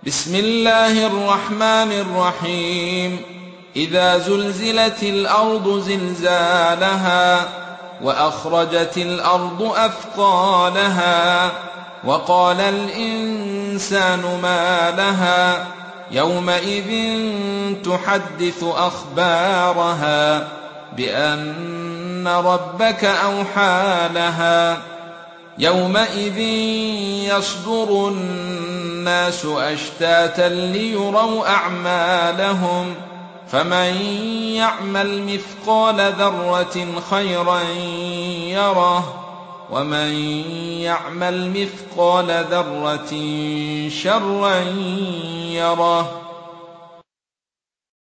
بسم الله الرحمن الرحيم. إذا زلزلت الأرض زلزالها وأخرجت الأرض أثقالها وقال الإنسان ما لها يومئذ تحدث أخبارها بأن ربك أوحى لها يومئذ يصدر الناس أشتاتا ليروا أعمالهم فمن يعمل مثقال ذرة خيرا يره ومن يعمل مثقال ذرة شرا يره.